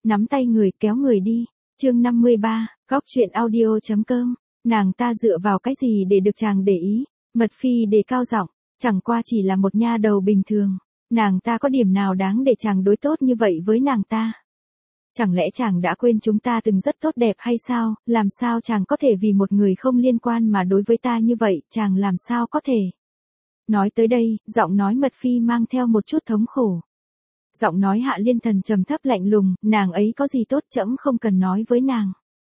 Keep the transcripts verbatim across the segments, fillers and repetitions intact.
nắm tay người kéo người đi. Chương năm mươi ba, góc truyện audio.com. Nàng ta dựa vào cái gì để được chàng để ý? Mật Phi đề cao giọng, chẳng qua chỉ là một nha đầu bình thường. Nàng ta có điểm nào đáng để chàng đối tốt như vậy với nàng ta? Chẳng lẽ chàng đã quên chúng ta từng rất tốt đẹp hay sao? Làm sao chàng có thể vì một người không liên quan mà đối với ta như vậy? Chàng làm sao có thể? Nói tới đây, giọng nói Mật Phi mang theo một chút thống khổ. Giọng nói Hạ Liên Thần trầm thấp lạnh lùng, nàng ấy có gì tốt trẫm không cần nói với nàng.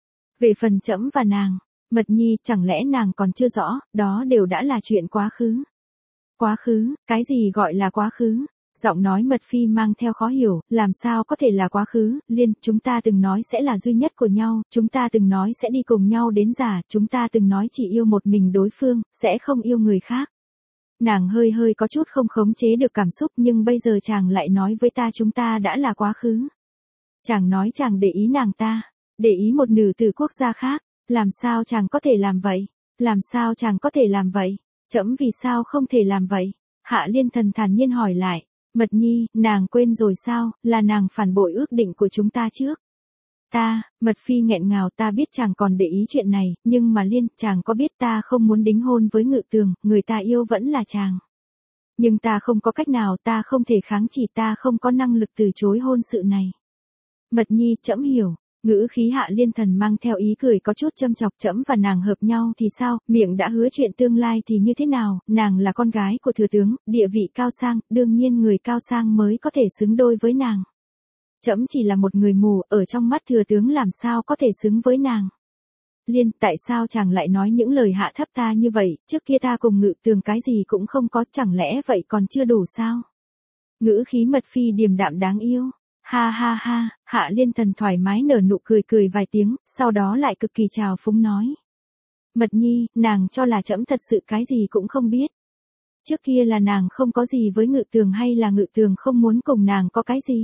Về phần trẫm và nàng, Mật Nhi, chẳng lẽ nàng còn chưa rõ, đó đều đã là chuyện quá khứ. Quá khứ, cái gì gọi là quá khứ? Giọng nói Mật Phi mang theo khó hiểu, làm sao có thể là quá khứ? Liên, chúng ta từng nói sẽ là duy nhất của nhau, chúng ta từng nói sẽ đi cùng nhau đến già, chúng ta từng nói chỉ yêu một mình đối phương, sẽ không yêu người khác. Nàng hơi hơi có chút không khống chế được cảm xúc, nhưng bây giờ chàng lại nói với ta chúng ta đã là quá khứ. Chàng nói chàng để ý nàng ta, để ý một nữ tử quốc gia khác, làm sao chàng có thể làm vậy? Làm sao chàng có thể làm vậy? Trẫm vì sao không thể làm vậy? Hạ Liên Thần thản nhiên hỏi lại. Mật Nhi, nàng quên rồi sao, là nàng phản bội ước định của chúng ta trước. Ta, Mật Phi nghẹn ngào, ta biết chàng còn để ý chuyện này, nhưng mà Liên, chàng có biết ta không muốn đính hôn với Ngự Tường, người ta yêu vẫn là chàng. Nhưng ta không có cách nào, ta không thể kháng chỉ, ta không có năng lực từ chối hôn sự này. Mật Nhi, trẫm hiểu. Ngữ khí Hạ Liên Thần mang theo ý cười có chút châm chọc, trẫm và nàng hợp nhau thì sao, miệng đã hứa chuyện tương lai thì như thế nào, nàng là con gái của thừa tướng, địa vị cao sang, đương nhiên người cao sang mới có thể xứng đôi với nàng. Trẫm chỉ là một người mù, ở trong mắt thừa tướng làm sao có thể xứng với nàng. Liên, tại sao chàng lại nói những lời hạ thấp ta như vậy, trước kia ta cùng Ngự Tường cái gì cũng không có, chẳng lẽ vậy còn chưa đủ sao? Ngữ khí Mật Phi điềm đạm đáng yêu. Ha ha ha, Hạ Liên Thần thoải mái nở nụ cười cười vài tiếng, sau đó lại cực kỳ trào phúng nói. Mật Nhi, nàng cho là trẫm thật sự cái gì cũng không biết. Trước kia là nàng không có gì với Ngự Tường hay là Ngự Tường không muốn cùng nàng có cái gì?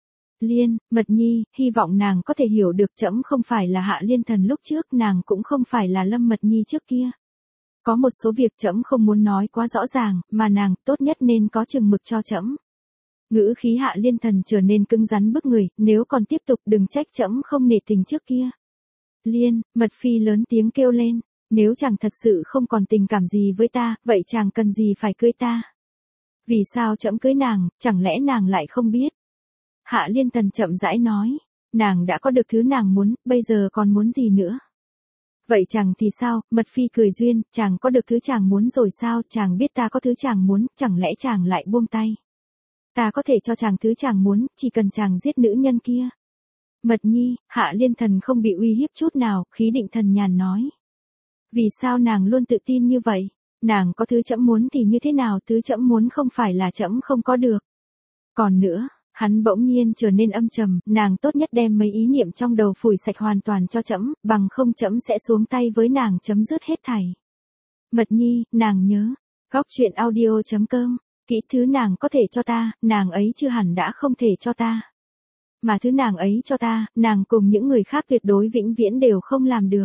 Liên, Mật Nhi, hy vọng nàng có thể hiểu được trẫm không phải là Hạ Liên Thần lúc trước, nàng cũng không phải là Lâm Mật Nhi trước kia. Có một số việc trẫm không muốn nói quá rõ ràng, mà nàng tốt nhất nên có chừng mực cho trẫm. Ngữ khí Hạ Liên Thần trở nên cứng rắn bức người, nếu còn tiếp tục đừng trách trẫm không nể tình trước kia. Liên, Mật Phi lớn tiếng kêu lên, nếu chàng thật sự không còn tình cảm gì với ta, vậy chàng cần gì phải cưới ta? Vì sao trẫm cưới nàng, chẳng lẽ nàng lại không biết? Hạ Liên Thần chậm rãi nói, nàng đã có được thứ nàng muốn, bây giờ còn muốn gì nữa? Vậy chàng thì sao? Mật Phi cười duyên, chàng có được thứ chàng muốn rồi sao? Chàng biết ta có thứ chàng muốn, chẳng lẽ chàng lại buông tay? Ta có thể cho chàng thứ chàng muốn, chỉ cần chàng giết nữ nhân kia. Mật Nhi, Hạ Liên Thần không bị uy hiếp chút nào, khí định thần nhàn nói. Vì sao nàng luôn tự tin như vậy? Nàng có thứ trẫm muốn thì như thế nào, thứ trẫm muốn không phải là trẫm không có được. Còn nữa, hắn bỗng nhiên trở nên âm trầm, nàng tốt nhất đem mấy ý niệm trong đầu phủi sạch hoàn toàn cho trẫm, bằng không trẫm sẽ xuống tay với nàng chấm dứt hết thảy. Mật Nhi, nàng nhớ, góc truyện audio.com. Kỹ thứ nàng có thể cho ta, nàng ấy chưa hẳn đã không thể cho ta. Mà thứ nàng ấy cho ta, nàng cùng những người khác tuyệt đối vĩnh viễn đều không làm được.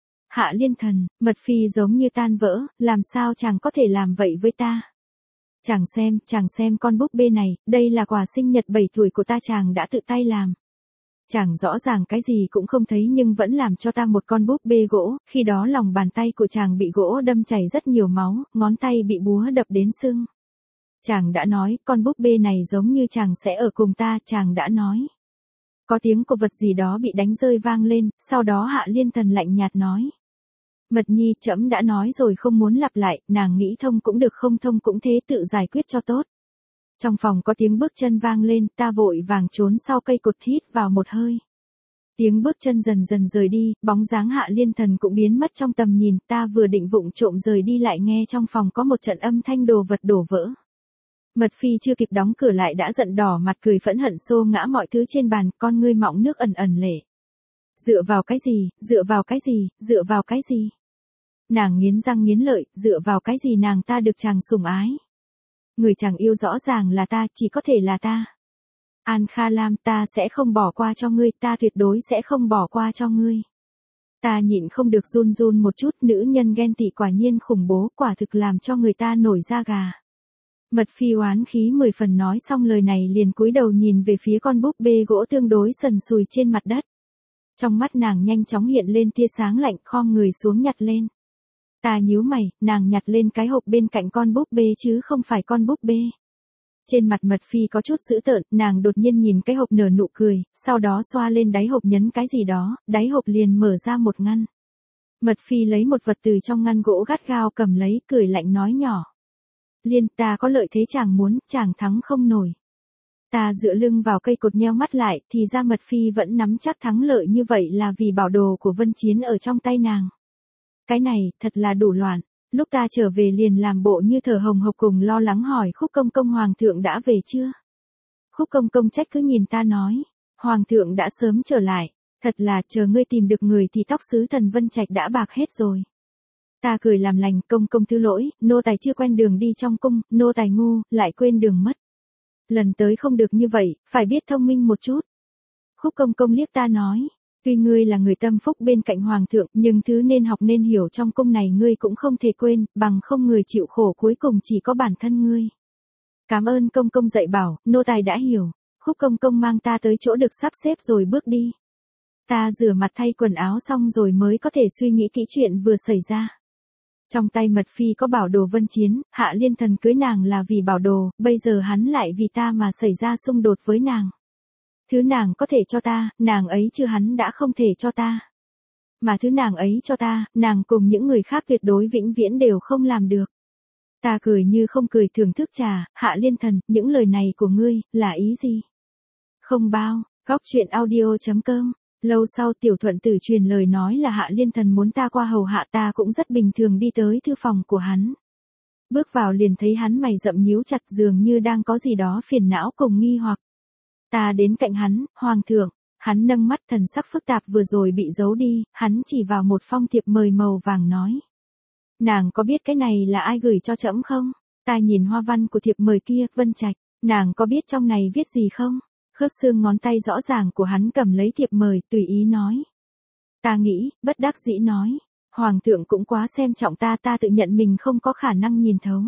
Hạ Liên Thần, Mật Phi giống như tan vỡ, làm sao chàng có thể làm vậy với ta? Chàng xem, chàng xem con búp bê này, đây là quà sinh nhật bảy tuổi của ta, chàng đã tự tay làm. Chàng rõ ràng cái gì cũng không thấy nhưng vẫn làm cho ta một con búp bê gỗ, khi đó lòng bàn tay của chàng bị gỗ đâm chảy rất nhiều máu, ngón tay bị búa đập đến sưng. Chàng đã nói, con búp bê này giống như chàng sẽ ở cùng ta, chàng đã nói. Có tiếng của vật gì đó bị đánh rơi vang lên, sau đó Hạ Liên Thần lạnh nhạt nói. Mật Nhi, trẫm đã nói rồi không muốn lặp lại, nàng nghĩ thông cũng được không thông cũng thế, tự giải quyết cho tốt. Trong phòng có tiếng bước chân vang lên, ta vội vàng trốn sau cây cột hít vào một hơi. Tiếng bước chân dần dần rời đi, bóng dáng Hạ Liên Thần cũng biến mất trong tầm nhìn, ta vừa định vụng trộm rời đi lại nghe trong phòng có một trận âm thanh đồ vật đổ vỡ. Mật Phi chưa kịp đóng cửa lại đã giận đỏ mặt cười phẫn hận xô ngã mọi thứ trên bàn, con ngươi mọng nước ẩn ẩn lệ. Dựa vào cái gì, dựa vào cái gì, dựa vào cái gì? Nàng nghiến răng nghiến lợi, dựa vào cái gì nàng ta được chàng sủng ái? Người chàng yêu rõ ràng là ta, chỉ có thể là ta. An Kha Lam, ta sẽ không bỏ qua cho ngươi, ta tuyệt đối sẽ không bỏ qua cho ngươi. Ta nhịn không được run run một chút, nữ nhân ghen tị quả nhiên khủng bố, quả thực làm cho người ta nổi da gà. Mật Phi oán khí mười phần nói xong lời này liền cúi đầu nhìn về phía con búp bê gỗ tương đối sần sùi trên mặt đất. Trong mắt nàng nhanh chóng hiện lên tia sáng lạnh, khom người xuống nhặt lên. Ta nhíu mày, nàng nhặt lên cái hộp bên cạnh con búp bê chứ không phải con búp bê. Trên mặt Mật Phi có chút dữ tợn, nàng đột nhiên nhìn cái hộp nở nụ cười, sau đó xoa lên đáy hộp nhấn cái gì đó, đáy hộp liền mở ra một ngăn. Mật Phi lấy một vật từ trong ngăn gỗ gắt gao cầm lấy, cười lạnh nói nhỏ. Liên, ta có lợi thế chàng muốn, chàng thắng không nổi. Ta dựa lưng vào cây cột nheo mắt lại, thì ra Mật Phi vẫn nắm chắc thắng lợi như vậy là vì bảo đồ của Vân Chiến ở trong tay nàng. Cái này, thật là đủ loạn. Lúc ta trở về liền làm bộ như thở hồng hộc cùng lo lắng hỏi Khúc Công Công Hoàng thượng đã về chưa? Khúc Công Công trách cứ nhìn ta nói, Hoàng thượng đã sớm trở lại, thật là chờ ngươi tìm được người thì tóc sứ thần Vân Trạch đã bạc hết rồi. Ta cười làm lành, công công thứ lỗi, nô tài chưa quen đường đi trong cung, nô tài ngu, lại quên đường mất. Lần tới không được như vậy, phải biết thông minh một chút. Khúc Công Công liếc ta nói, tuy ngươi là người tâm phúc bên cạnh hoàng thượng, nhưng thứ nên học nên hiểu trong cung này ngươi cũng không thể quên, bằng không người chịu khổ cuối cùng chỉ có bản thân ngươi. Cảm ơn công công dạy bảo, nô tài đã hiểu. Khúc Công Công mang ta tới chỗ được sắp xếp rồi bước đi. Ta rửa mặt thay quần áo xong rồi mới có thể suy nghĩ kỹ chuyện vừa xảy ra. Trong tay Mật Phi có bảo đồ Vân Chiến, Hạ Liên Thần cưới nàng là vì bảo đồ, bây giờ hắn lại vì ta mà xảy ra xung đột với nàng. Thứ nàng có thể cho ta, nàng ấy chưa hắn đã không thể cho ta. Mà thứ nàng ấy cho ta, nàng cùng những người khác tuyệt đối vĩnh viễn đều không làm được. Ta cười như không cười thưởng thức trà, Hạ Liên Thần, những lời này của ngươi, là ý gì? Không bao, góc truyện audio chấm com. Lâu sau Tiểu Thuận Tử truyền lời nói là Hạ Liên Thần muốn ta qua hầu hạ, ta cũng rất bình thường đi tới thư phòng của hắn. Bước vào liền thấy hắn mày rậm nhíu chặt, dường như đang có gì đó phiền não cùng nghi hoặc. Ta đến cạnh hắn, Hoàng thượng, hắn nâng mắt, thần sắc phức tạp vừa rồi bị giấu đi, hắn chỉ vào một phong thiệp mời màu vàng nói. Nàng có biết cái này là ai gửi cho trẫm không? Ta nhìn hoa văn của thiệp mời kia, Vân Trạch, nàng có biết trong này viết gì không? Khớp xương ngón tay rõ ràng của hắn cầm lấy thiệp mời, tùy ý nói. Ta nghĩ, bất đắc dĩ nói. Hoàng thượng cũng quá xem trọng ta, ta tự nhận mình không có khả năng nhìn thấu.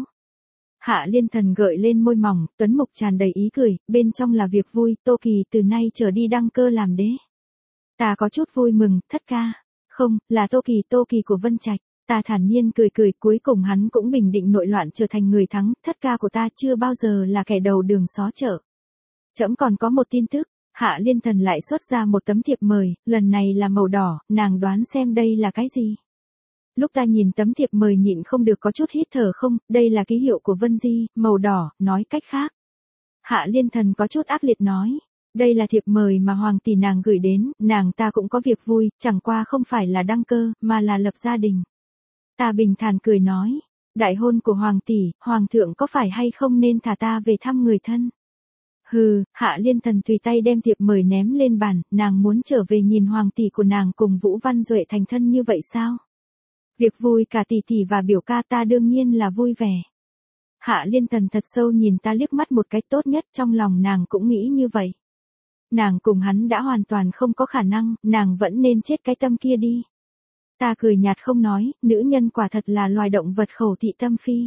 Hạ Liên Thần gợi lên môi mỏng, tuấn mục tràn đầy ý cười, bên trong là việc vui, Tô Kỳ từ nay trở đi đăng cơ làm đế. Ta có chút vui mừng, thất ca. Không, là Tô Kỳ, Tô Kỳ của Vân Trạch. Ta thản nhiên cười cười, cuối cùng hắn cũng bình định nội loạn trở thành người thắng, thất ca của ta chưa bao giờ là kẻ đầu đường xó chợ. Trẫm còn có một tin tức, Hạ Liên Thần lại xuất ra một tấm thiệp mời, lần này là màu đỏ, nàng đoán xem đây là cái gì. Lúc ta nhìn tấm thiệp mời nhịn không được có chút hít thở không, đây là ký hiệu của Vân Di, màu đỏ, nói cách khác. Hạ Liên Thần có chút ác liệt nói, đây là thiệp mời mà hoàng tỷ nàng gửi đến, nàng ta cũng có việc vui, chẳng qua không phải là đăng cơ, mà là lập gia đình. Ta bình thản cười nói, đại hôn của hoàng tỷ, hoàng thượng có phải hay không nên thả ta về thăm người thân. Hừ, Hạ Liên Thần tùy tay đem thiệp mời ném lên bàn, nàng muốn trở về nhìn hoàng tỷ của nàng cùng Vũ Văn Duệ thành thân như vậy sao? Việc vui cả tỷ tỷ và biểu ca ta đương nhiên là vui vẻ. Hạ Liên Thần thật sâu nhìn ta liếc mắt một cái, tốt nhất trong lòng nàng cũng nghĩ như vậy. Nàng cùng hắn đã hoàn toàn không có khả năng, nàng vẫn nên chết cái tâm kia đi. Ta cười nhạt không nói, nữ nhân quả thật là loài động vật khẩu thị tâm phi.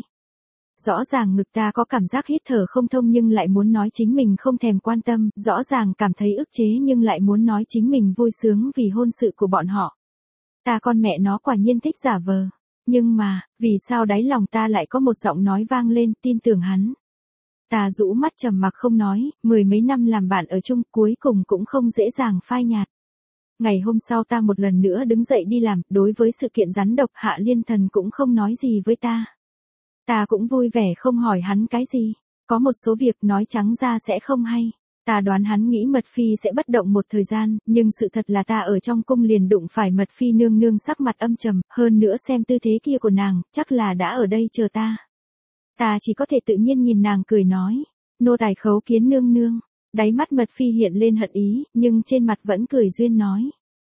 Rõ ràng ngực ta có cảm giác hít thở không thông nhưng lại muốn nói chính mình không thèm quan tâm, rõ ràng cảm thấy ức chế nhưng lại muốn nói chính mình vui sướng vì hôn sự của bọn họ. Ta con mẹ nó quả nhiên thích giả vờ. Nhưng mà, vì sao đáy lòng ta lại có một giọng nói vang lên, tin tưởng hắn. Ta rũ mắt trầm mặc không nói, mười mấy năm làm bạn ở chung cuối cùng cũng không dễ dàng phai nhạt. Ngày hôm sau ta một lần nữa đứng dậy đi làm, đối với sự kiện rắn độc Hạ Liên Thần cũng không nói gì với ta. Ta cũng vui vẻ không hỏi hắn cái gì, có một số việc nói trắng ra sẽ không hay. Ta đoán hắn nghĩ Mật Phi sẽ bất động một thời gian, nhưng sự thật là ta ở trong cung liền đụng phải Mật Phi nương nương sắc mặt âm trầm, hơn nữa xem tư thế kia của nàng, chắc là đã ở đây chờ ta. Ta chỉ có thể tự nhiên nhìn nàng cười nói, nô tài khấu kiến nương nương. Đáy mắt Mật Phi hiện lên hận ý, nhưng trên mặt vẫn cười duyên nói.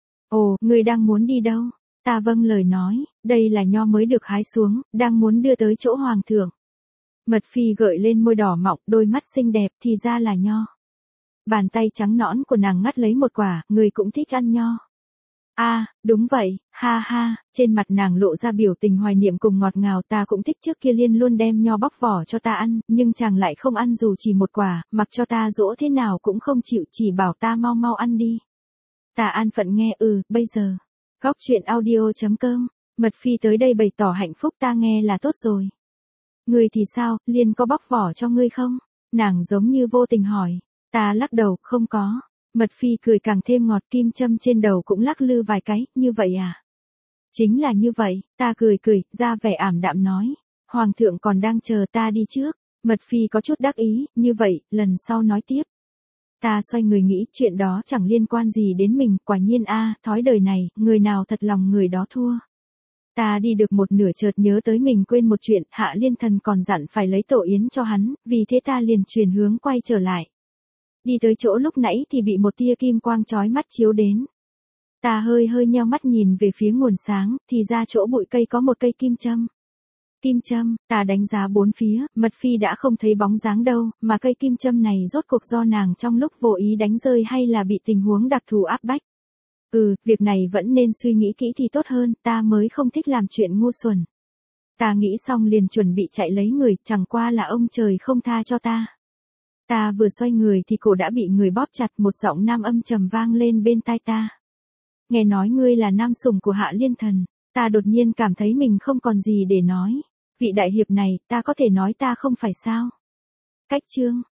Ồ, ngươi đang muốn đi đâu? Ta vâng lời nói, đây là nho mới được hái xuống, đang muốn đưa tới chỗ hoàng thượng. Mật Phi gợi lên môi đỏ mọng, đôi mắt xinh đẹp, thì ra là nho. Bàn tay trắng nõn của nàng ngắt lấy một quả, người cũng thích ăn nho. A, đúng vậy, ha ha, trên mặt nàng lộ ra biểu tình hoài niệm cùng ngọt ngào, ta cũng thích trước kia Liên luôn đem nho bóc vỏ cho ta ăn, nhưng chàng lại không ăn dù chỉ một quả, mặc cho ta dỗ thế nào cũng không chịu, chỉ bảo ta mau mau ăn đi. Ta an phận nghe, ừ, bây giờ. Góc truyện audio.com, Mật Phi tới đây bày tỏ hạnh phúc, ta nghe là tốt rồi. Ngươi thì sao, Liên có bóc vỏ cho ngươi không? Nàng giống như vô tình hỏi. Ta lắc đầu, không có. Mật Phi cười càng thêm ngọt, kim châm trên đầu cũng lắc lư vài cái, như vậy à? Chính là như vậy, ta cười cười, ra vẻ ảm đạm nói. Hoàng thượng còn đang chờ ta đi trước. Mật Phi có chút đắc ý, như vậy, lần sau nói tiếp. Ta xoay người nghĩ, chuyện đó chẳng liên quan gì đến mình, quả nhiên a, thói đời này, người nào thật lòng người đó thua. Ta đi được một nửa chợt nhớ tới mình quên một chuyện, Hạ Liên Thần còn dặn phải lấy tổ yến cho hắn, vì thế ta liền chuyển hướng quay trở lại. Đi tới chỗ lúc nãy thì bị một tia kim quang chói mắt chiếu đến. Ta hơi hơi nheo mắt nhìn về phía nguồn sáng, thì ra chỗ bụi cây có một cây kim châm. Kim châm, ta đánh giá bốn phía, Mật Phi đã không thấy bóng dáng đâu, mà cây kim châm này rốt cuộc do nàng trong lúc vô ý đánh rơi hay là bị tình huống đặc thù áp bách. Ừ, việc này vẫn nên suy nghĩ kỹ thì tốt hơn, ta mới không thích làm chuyện ngu xuẩn. Ta nghĩ xong liền chuẩn bị chạy lấy người, chẳng qua là ông trời không tha cho ta. Ta vừa xoay người thì cổ đã bị người bóp chặt, một giọng nam âm trầm vang lên bên tai ta. Nghe nói ngươi là nam sủng của Hạ Liên Thần, ta đột nhiên cảm thấy mình không còn gì để nói. Vị đại hiệp này, ta có thể nói ta không phải sao? Cách chương